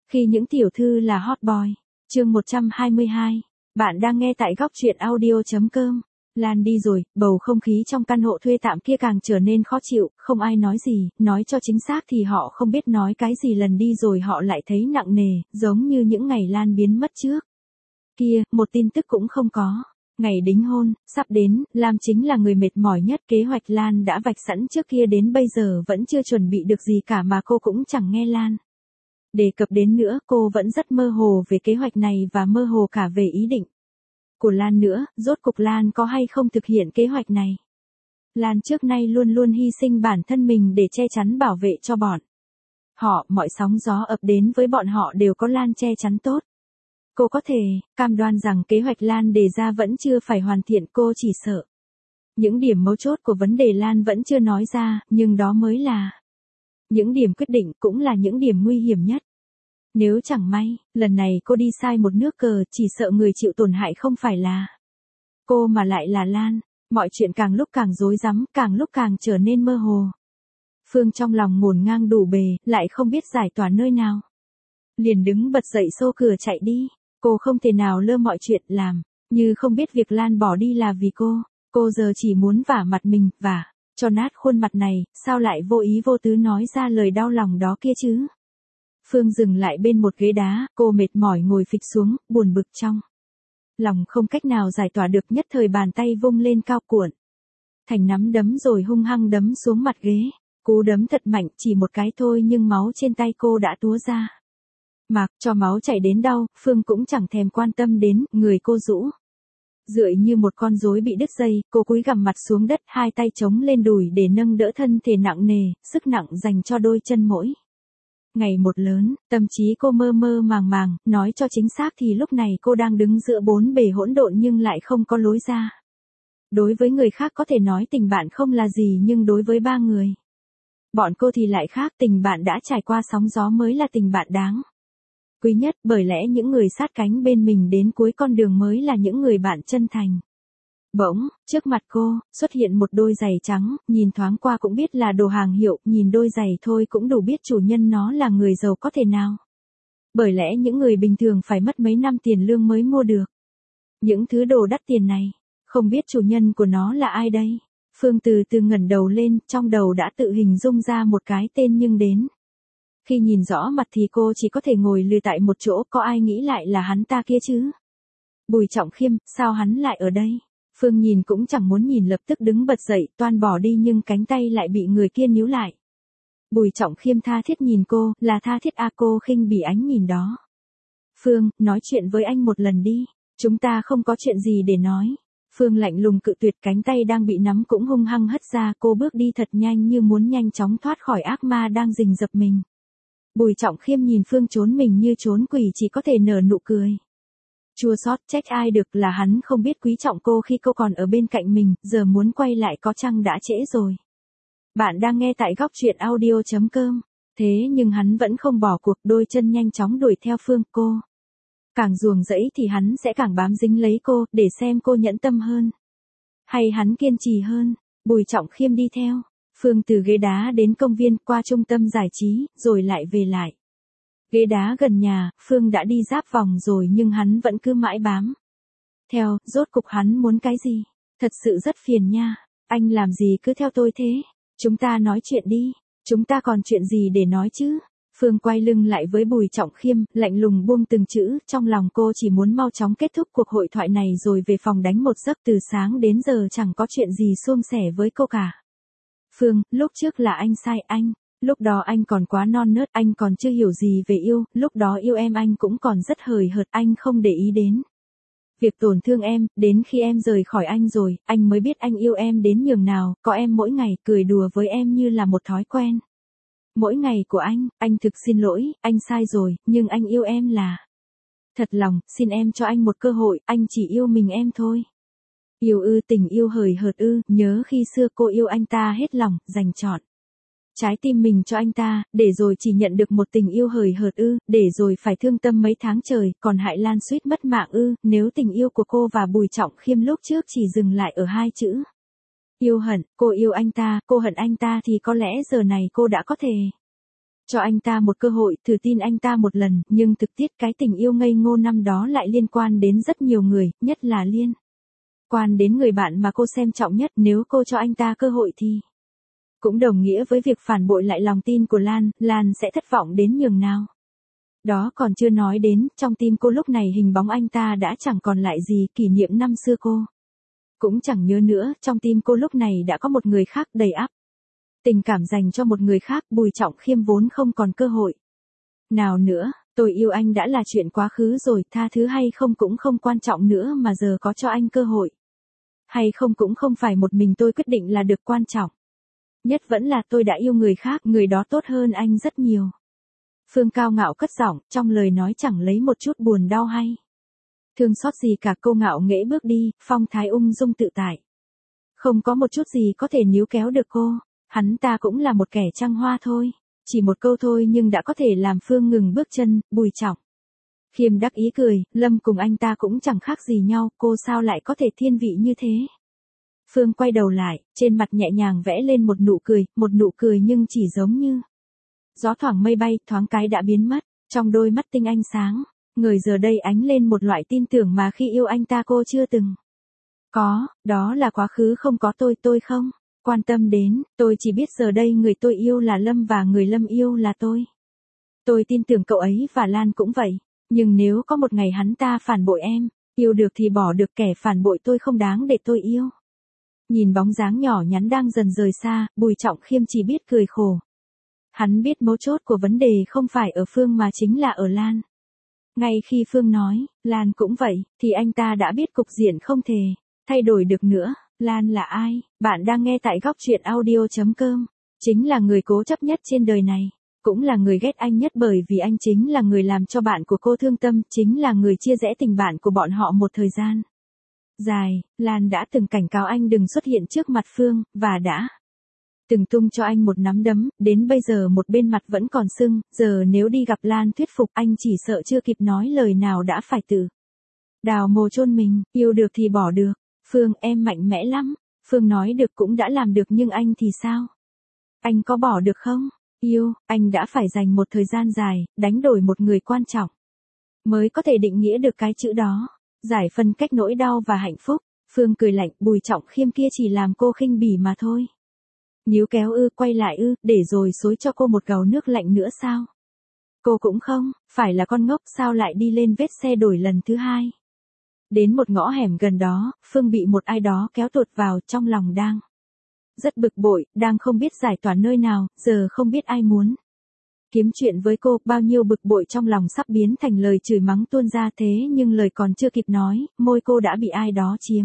Khi những tiểu thư là hot boy. Chương 122. Bạn đang nghe tại góc truyện audio.com. Lan đi rồi, bầu không khí trong căn hộ thuê tạm kia càng trở nên khó chịu, không ai nói gì, nói cho chính xác thì họ không biết nói cái gì. Lần đi rồi họ lại thấy nặng nề, giống như những ngày Lan biến mất trước. Kia, một tin tức cũng không có. Ngày đính hôn, sắp đến, Lam chính là người mệt mỏi nhất. Kế hoạch Lan đã vạch sẵn trước kia đến bây giờ vẫn chưa chuẩn bị được gì cả mà cô cũng chẳng nghe Lan đề cập đến nữa. Cô vẫn rất mơ hồ về kế hoạch này và mơ hồ cả về ý định của Lan nữa. Rốt cục Lan có hay không thực hiện kế hoạch này? Lan trước nay luôn luôn hy sinh bản thân mình để che chắn bảo vệ cho bọn họ. Mọi sóng gió ập đến với bọn họ đều có Lan che chắn tốt. Cô có thể cam đoan rằng kế hoạch Lan đề ra vẫn chưa phải hoàn thiện. Cô chỉ sợ những điểm mấu chốt của vấn đề Lan vẫn chưa nói ra, nhưng đó mới là những điểm quyết định, cũng là những điểm nguy hiểm nhất. Nếu chẳng may, lần này cô đi sai một nước cờ, chỉ sợ người chịu tổn hại không phải là cô mà lại là Lan. Mọi chuyện càng lúc càng rối rắm, càng lúc càng trở nên mơ hồ. Phương trong lòng ngổn ngang đủ bề, lại không biết giải tỏa nơi nào. Liền đứng bật dậy xô cửa chạy đi. Cô không thể nào lơ mọi chuyện, làm như không biết việc Lan bỏ đi là vì cô. Cô giờ chỉ muốn vả mặt mình, vả cho nát khuôn mặt này. Sao lại vô ý vô tứ nói ra lời đau lòng đó kia chứ? Phương dừng lại bên một ghế đá, cô mệt mỏi ngồi phịch xuống, buồn bực trong lòng không cách nào giải tỏa được. Nhất thời bàn tay vung lên cao cuộn thành nắm đấm rồi hung hăng đấm xuống mặt ghế. Cú đấm thật mạnh, chỉ một cái thôi nhưng máu trên tay cô đã túa ra. Mặc cho máu chảy đến đau, Phương cũng chẳng thèm quan tâm đến. Người cô rũ rượi như một con rối bị đứt dây. Cô cúi gằm mặt xuống đất, hai tay chống lên đùi để nâng đỡ thân thể nặng nề, sức nặng dành cho đôi chân mỗi ngày một lớn. Tâm trí cô mơ mơ màng màng, nói cho chính xác thì lúc này cô đang đứng giữa bốn bề hỗn độn nhưng lại không có lối ra. Đối với người khác có thể nói tình bạn không là gì, nhưng đối với ba người bọn cô thì lại khác. Tình bạn đã trải qua sóng gió mới là tình bạn đáng quý nhất, bởi lẽ những người sát cánh bên mình đến cuối con đường mới là những người bạn chân thành. Bỗng, trước mặt cô, xuất hiện một đôi giày trắng, nhìn thoáng qua cũng biết là đồ hàng hiệu, nhìn đôi giày thôi cũng đủ biết chủ nhân nó là người giàu có thể nào. Bởi lẽ những người bình thường phải mất mấy năm tiền lương mới mua được những thứ đồ đắt tiền này. Không biết chủ nhân của nó là ai đây? Phương từ từ ngẩng đầu lên, trong đầu đã tự hình dung ra một cái tên, nhưng đến khi nhìn rõ mặt thì cô chỉ có thể ngồi lười tại một chỗ. Có ai nghĩ lại là hắn ta kia chứ? Bùi Trọng Khiêm, sao hắn lại ở đây? Phương nhìn cũng chẳng muốn nhìn, lập tức đứng bật dậy, toan bỏ đi nhưng cánh tay lại bị người kia níu lại. Bùi Trọng Khiêm tha thiết nhìn cô, là tha thiết à? Cô khinh bỉ ánh nhìn đó. Phương, nói chuyện với anh một lần đi. Chúng ta không có chuyện gì để nói. Phương lạnh lùng cự tuyệt, cánh tay đang bị nắm cũng hung hăng hất ra. Cô bước đi thật nhanh như muốn nhanh chóng thoát khỏi ác ma đang rình rập mình. Bùi Trọng Khiêm nhìn Phương trốn mình như trốn quỷ, chỉ có thể nở nụ cười chua xót. Trách ai được, là hắn không biết quý trọng cô khi cô còn ở bên cạnh mình. Giờ muốn quay lại có chăng đã trễ rồi. Bạn đang nghe tại góc truyện audio.com. Thế nhưng hắn vẫn không bỏ cuộc, đôi chân nhanh chóng đuổi theo Phương. Cô càng ruồng rẫy thì hắn sẽ càng bám dính lấy cô, để xem cô nhẫn tâm hơn hay hắn kiên trì hơn. Bùi Trọng Khiêm đi theo Phương từ ghế đá đến công viên, qua trung tâm giải trí, rồi lại về lại ghế đá gần nhà. Phương đã đi giáp vòng rồi nhưng hắn vẫn cứ mãi bám theo. Rốt cục hắn muốn cái gì? Thật sự rất phiền nha. Anh làm gì cứ theo tôi thế? Chúng ta nói chuyện đi. Chúng ta còn chuyện gì để nói chứ? Phương quay lưng lại với Bùi Trọng Khiêm, lạnh lùng buông từng chữ. Trong lòng cô chỉ muốn mau chóng kết thúc cuộc hội thoại này rồi về phòng đánh một giấc. Từ sáng đến giờ chẳng có chuyện gì suôn sẻ với cô cả. Phương, lúc trước là anh sai anh. Lúc đó anh còn quá non nớt, anh còn chưa hiểu gì về yêu. Lúc đó yêu em anh cũng còn rất hời hợt, anh không để ý đến việc tổn thương em. Đến khi em rời khỏi anh rồi, anh mới biết anh yêu em đến nhường nào. Có em mỗi ngày, cười đùa với em như là một thói quen mỗi ngày của anh thực xin lỗi, anh sai rồi, nhưng anh yêu em là thật lòng. Xin em cho anh một cơ hội, anh chỉ yêu mình em thôi. Yêu ư? Tình yêu hời hợt ư? Nhớ khi xưa cô yêu anh ta hết lòng, dành trọn trái tim mình cho anh ta, để rồi chỉ nhận được một tình yêu hời hợt ư? Để rồi phải thương tâm mấy tháng trời, còn hại Lan suýt mất mạng ư? Nếu tình yêu của cô và Bùi Trọng Khiêm lúc trước chỉ dừng lại ở hai chữ yêu hận, cô yêu anh ta, cô hận anh ta, thì có lẽ giờ này cô đã có thể Cho anh ta một cơ hội, thử tin anh ta một lần, nhưng thực tiết cái tình yêu ngây ngô năm đó lại liên quan đến rất nhiều người, nhất là liên quan đến người bạn mà cô xem trọng nhất. Nếu cô cho anh ta cơ hội thì cũng đồng nghĩa với việc phản bội lại lòng tin của Lan sẽ thất vọng đến nhường nào. Đó còn chưa nói đến, trong tim cô lúc này hình bóng anh ta đã chẳng còn lại gì, kỷ niệm năm xưa cô cũng chẳng nhớ nữa, trong tim cô lúc này đã có một người khác đầy ắp. Tình cảm dành cho một người khác, Bùi Trọng Khiêm vốn không còn cơ hội nào nữa. Tôi yêu anh đã là chuyện quá khứ rồi, tha thứ hay không cũng không quan trọng nữa, mà giờ có cho anh cơ hội hay không cũng không phải một mình tôi quyết định là được, quan trọng nhất vẫn là tôi đã yêu người khác, người đó tốt hơn anh rất nhiều. Phương cao ngạo cất giọng, trong lời nói chẳng lấy một chút buồn đau hay thương xót gì cả. Cô ngạo nghễ bước đi, phong thái ung dung tự tại. Không có một chút gì có thể níu kéo được cô. Hắn ta cũng là một kẻ trăng hoa thôi. Chỉ một câu thôi nhưng đã có thể làm Phương ngừng bước chân. Bùi Trọng Khiêm đắc ý cười, Lâm cùng anh ta cũng chẳng khác gì nhau, cô sao lại có thể thiên vị như thế. Phương quay đầu lại, trên mặt nhẹ nhàng vẽ lên một nụ cười nhưng chỉ giống như gió thoảng mây bay, thoáng cái đã biến mất. Trong đôi mắt tinh ánh sáng, người giờ đây ánh lên một loại tin tưởng mà khi yêu anh ta cô chưa từng có, đó là quá khứ không có tôi không quan tâm đến, tôi chỉ biết giờ đây người tôi yêu là Lâm và người Lâm yêu là tôi. Tôi tin tưởng cậu ấy và Lan cũng vậy, nhưng nếu có một ngày hắn ta phản bội em, yêu được thì bỏ được, kẻ phản bội tôi không đáng để tôi yêu. Nhìn bóng dáng nhỏ nhắn đang dần rời xa, Bùi Trọng Khiêm chỉ biết cười khổ. Hắn biết mấu chốt của vấn đề không phải ở Phương mà chính là ở Lan. Ngay khi Phương nói, Lan cũng vậy, thì anh ta đã biết cục diện không thể thay đổi được nữa. Lan là ai? Bạn đang nghe tại góc truyện audio.com. Chính là người cố chấp nhất trên đời này. Cũng là người ghét anh nhất bởi vì anh chính là người làm cho bạn của cô thương tâm, chính là người chia rẽ tình bạn của bọn họ một thời gian dài. Lan đã từng cảnh cáo anh đừng xuất hiện trước mặt Phương, và đã từng tung cho anh một nắm đấm, đến bây giờ một bên mặt vẫn còn sưng, giờ nếu đi gặp Lan thuyết phục anh chỉ sợ chưa kịp nói lời nào đã phải tự đào mồ chôn mình. Yêu được thì bỏ được. Phương, em mạnh mẽ lắm. Phương nói được cũng đã làm được, nhưng anh thì sao? Anh có bỏ được không? Yêu, anh đã phải dành một thời gian dài, đánh đổi một người quan trọng mới có thể định nghĩa được cái chữ đó. Giải phân cách nỗi đau và hạnh phúc. Phương cười lạnh, Bùi Trọng Khiêm kia chỉ làm cô khinh bỉ mà thôi. Níu kéo quay lại để rồi xối cho cô một gáo nước lạnh nữa sao? Cô cũng không, phải là con ngốc sao lại đi lên vết xe đổi lần thứ hai. Đến một ngõ hẻm gần đó, Phương bị một ai đó kéo tuột vào, trong lòng đang rất bực bội, đang không biết giải tỏa nơi nào, giờ không biết ai muốn kiếm chuyện với cô, bao nhiêu bực bội trong lòng sắp biến thành lời chửi mắng tuôn ra, thế nhưng lời còn chưa kịp nói, môi cô đã bị ai đó chiếm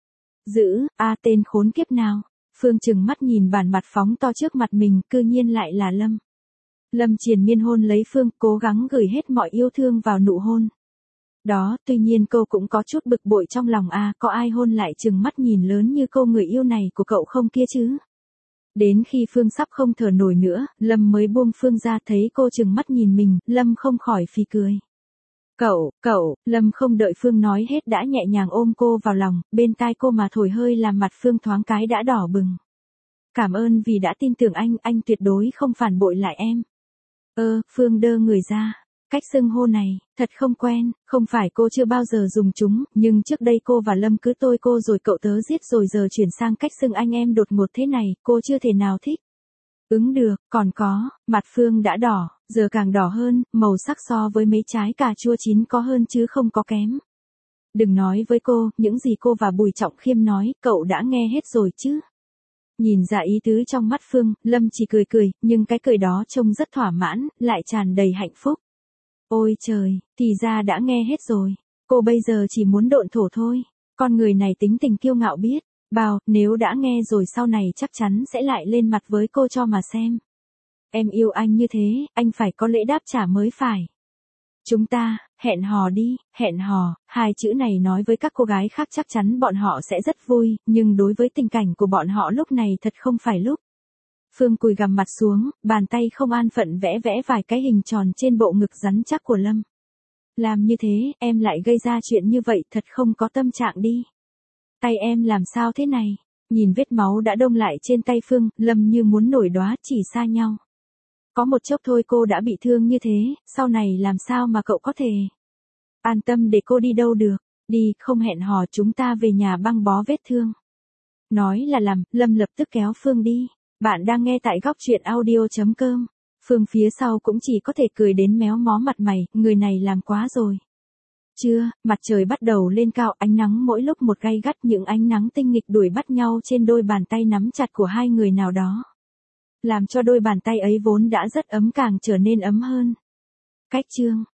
giữ. Tên khốn kiếp nào. Phương trừng mắt nhìn bản mặt phóng to trước mặt mình, cư nhiên lại là Lâm. Lâm triền miên hôn lấy Phương, cố gắng gửi hết mọi yêu thương vào nụ hôn đó. Tuy nhiên cô cũng có chút bực bội trong lòng, có ai hôn lại trừng mắt nhìn lớn như cô người yêu này của cậu không kia chứ? Đến khi Phương sắp không thở nổi nữa, Lâm mới buông Phương ra, thấy cô trừng mắt nhìn mình, Lâm không khỏi phì cười. Cậu, Lâm không đợi Phương nói hết đã nhẹ nhàng ôm cô vào lòng, bên tai cô mà thổi hơi làm mặt Phương thoáng cái đã đỏ bừng. Cảm ơn vì đã tin tưởng anh tuyệt đối không phản bội lại em. Phương đơ người ra. Cách xưng hô này, thật không quen, không phải cô chưa bao giờ dùng chúng, nhưng trước đây cô và Lâm cứ tôi cô rồi cậu tớ giết rồi giờ chuyển sang cách xưng anh em đột ngột thế này, cô chưa thể nào thích được. Còn có, mặt Phương đã đỏ, giờ càng đỏ hơn, màu sắc so với mấy trái cà chua chín có hơn chứ không có kém. Đừng nói với cô, những gì cô và Bùi Trọng Khiêm nói, cậu đã nghe hết rồi chứ. Nhìn ra ý tứ trong mắt Phương, Lâm chỉ cười, nhưng cái cười đó trông rất thỏa mãn, lại tràn đầy hạnh phúc. Ôi trời, thì ra đã nghe hết rồi. Cô bây giờ chỉ muốn độn thổ thôi. Con người này tính tình kiêu ngạo biết bao, nếu đã nghe rồi sau này chắc chắn sẽ lại lên mặt với cô cho mà xem. Em yêu anh như thế, anh phải có lễ đáp trả mới phải. Chúng ta, hẹn hò đi, hẹn hò, hai chữ này nói với các cô gái khác chắc chắn bọn họ sẽ rất vui, nhưng đối với tình cảnh của bọn họ lúc này thật không phải lúc. Phương cúi gằm mặt xuống, bàn tay không an phận vẽ vài cái hình tròn trên bộ ngực rắn chắc của Lâm. Làm như thế, em lại gây ra chuyện như vậy, thật không có tâm trạng đi. Tay em làm sao thế này? Nhìn vết máu đã đông lại trên tay Phương, Lâm như muốn nổi đóa, chỉ xa nhau Có một chốc thôi cô đã bị thương như thế, sau này làm sao mà cậu có thể an tâm để cô đi đâu được. Đi, không hẹn hò chúng ta về nhà băng bó vết thương. Nói là làm, Lâm lập tức kéo Phương đi. Bạn đang nghe tại góc truyện audio.com. Phương phía sau cũng chỉ có thể cười đến méo mó mặt mày, người này làm quá rồi. Trưa, mặt trời bắt đầu lên cao, ánh nắng mỗi lúc một gay gắt, những ánh nắng tinh nghịch đuổi bắt nhau trên đôi bàn tay nắm chặt của hai người nào đó. Làm cho đôi bàn tay ấy vốn đã rất ấm càng trở nên ấm hơn. Cách chương